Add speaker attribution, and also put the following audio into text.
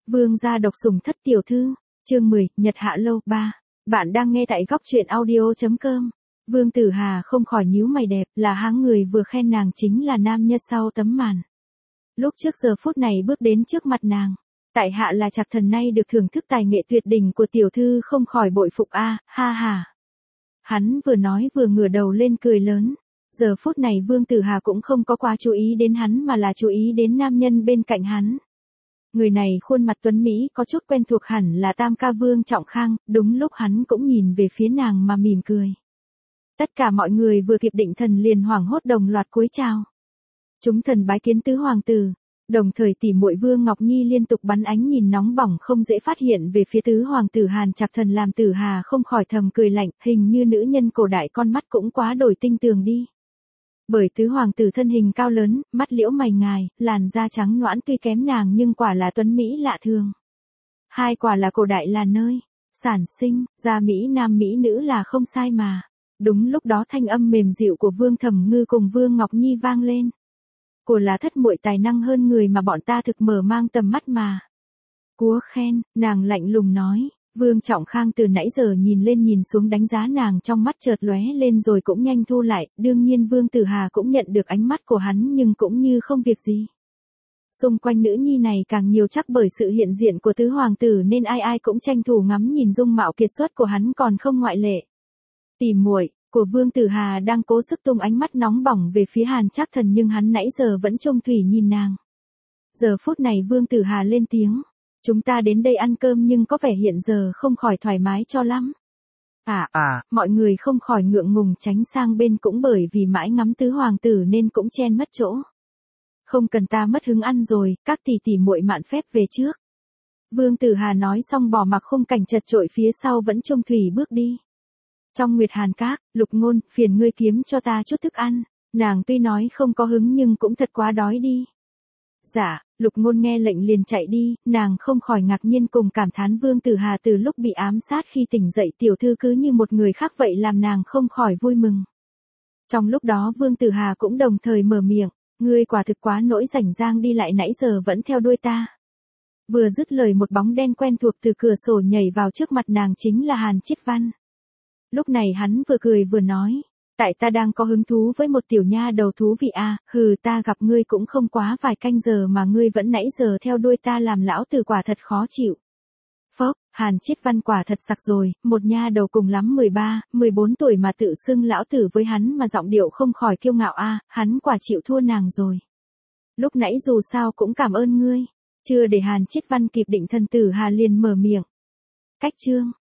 Speaker 1: Vương gia độc sủng thất tiểu thư, chương 10, Nhật Hạ Lâu 3. Bạn đang nghe tại góc truyện audio.com. Vương Tử Hà không khỏi nhíu mày đẹp, là háng người vừa khen nàng chính là nam nhân sau tấm màn. Lúc trước giờ phút này bước đến trước mặt nàng. Tại hạ là Trạc Thần nay được thưởng thức tài nghệ tuyệt đỉnh của tiểu thư không khỏi bội phục a, ha ha. Hắn vừa nói vừa ngửa đầu lên cười lớn. Giờ phút này Vương Tử Hà cũng không có quá chú ý đến hắn mà là chú ý đến nam nhân bên cạnh hắn. Người này khuôn mặt tuấn Mỹ có chút quen thuộc hẳn là Tam ca Vương Trọng Khang, đúng lúc hắn cũng nhìn về phía nàng mà mỉm cười. Tất cả mọi người vừa kịp định thần liền hoảng hốt đồng loạt cúi chào. Chúng thần bái kiến tứ hoàng tử, đồng thời tỷ muội Vương Ngọc Nhi liên tục bắn ánh nhìn nóng bỏng không dễ phát hiện về phía tứ hoàng tử Hàn Trạc Thần làm Tử Hà không khỏi thầm cười lạnh, hình như nữ nhân cổ đại con mắt cũng quá đổi tinh tường đi. Bởi tứ hoàng tử thân hình cao lớn, mắt liễu mày ngài, làn da trắng nõn tuy kém nàng nhưng quả là tuấn Mỹ lạ thường. Hai quả là cổ đại là nơi sản sinh, da Mỹ nam Mỹ nữ là không sai mà. Đúng lúc đó thanh âm mềm dịu của Vương Thẩm Ngư cùng Vương Ngọc Nhi vang lên. Của là thất muội tài năng hơn người mà bọn ta thực mở mang tầm mắt mà. Cúa khen, nàng lạnh lùng nói. Vương Trọng Khang từ nãy giờ nhìn lên nhìn xuống đánh giá nàng trong mắt chợt lóe lên rồi cũng nhanh thu lại, đương nhiên Vương Tử Hà cũng nhận được ánh mắt của hắn nhưng cũng như không việc gì. Xung quanh nữ nhi này càng nhiều chắc bởi sự hiện diện của tứ hoàng tử nên ai ai cũng tranh thủ ngắm nhìn dung mạo kiệt xuất của hắn còn không ngoại lệ. Tỷ muội của Vương Tử Hà đang cố sức tung ánh mắt nóng bỏng về phía Hàn Trác Thần nhưng hắn nãy giờ vẫn trông thủy nhìn nàng. Giờ phút này Vương Tử Hà lên tiếng. Chúng ta đến đây ăn cơm nhưng có vẻ hiện giờ không khỏi thoải mái cho lắm. Mọi người không khỏi ngượng ngùng tránh sang bên cũng bởi vì mãi ngắm tứ hoàng tử nên cũng chen mất chỗ. Không cần ta mất hứng ăn rồi, các tỷ tỷ muội mạn phép về trước. Vương Tử Hà nói xong bỏ mặc khung cảnh chật chội phía sau vẫn trông thủy bước đi. Trong Nguyệt Hàn Các, Lục Ngôn, phiền ngươi kiếm cho ta chút thức ăn. Nàng tuy nói không có hứng nhưng cũng thật quá đói đi. Dạ, Lục Ngôn nghe lệnh liền chạy đi, nàng không khỏi ngạc nhiên cùng cảm thán Vương Tử Hà từ lúc bị ám sát khi tỉnh dậy tiểu thư cứ như một người khác vậy làm nàng không khỏi vui mừng. Trong lúc đó Vương Tử Hà cũng đồng thời mở miệng, ngươi quả thực quá nỗi rảnh rang đi lại nãy giờ vẫn theo đuôi ta. Vừa dứt lời một bóng đen quen thuộc từ cửa sổ nhảy vào trước mặt nàng chính là Hàn Chiết Văn. Lúc này hắn vừa cười vừa nói. Tại ta đang có hứng thú với một tiểu nha đầu thú vị à, ta gặp ngươi cũng không quá vài canh giờ mà ngươi vẫn nãy giờ theo đuôi ta làm lão tử quả thật khó chịu. Phốc, Hàn Chiết Văn quả thật sặc rồi, một nha đầu cùng lắm 13, 14 tuổi mà tự xưng lão tử với hắn mà giọng điệu không khỏi kiêu ngạo à, hắn quả chịu thua nàng rồi. Lúc nãy dù sao cũng cảm ơn ngươi, chưa để Hàn Chiết Văn kịp định thần Tử Hà liền mở miệng. Cách chương.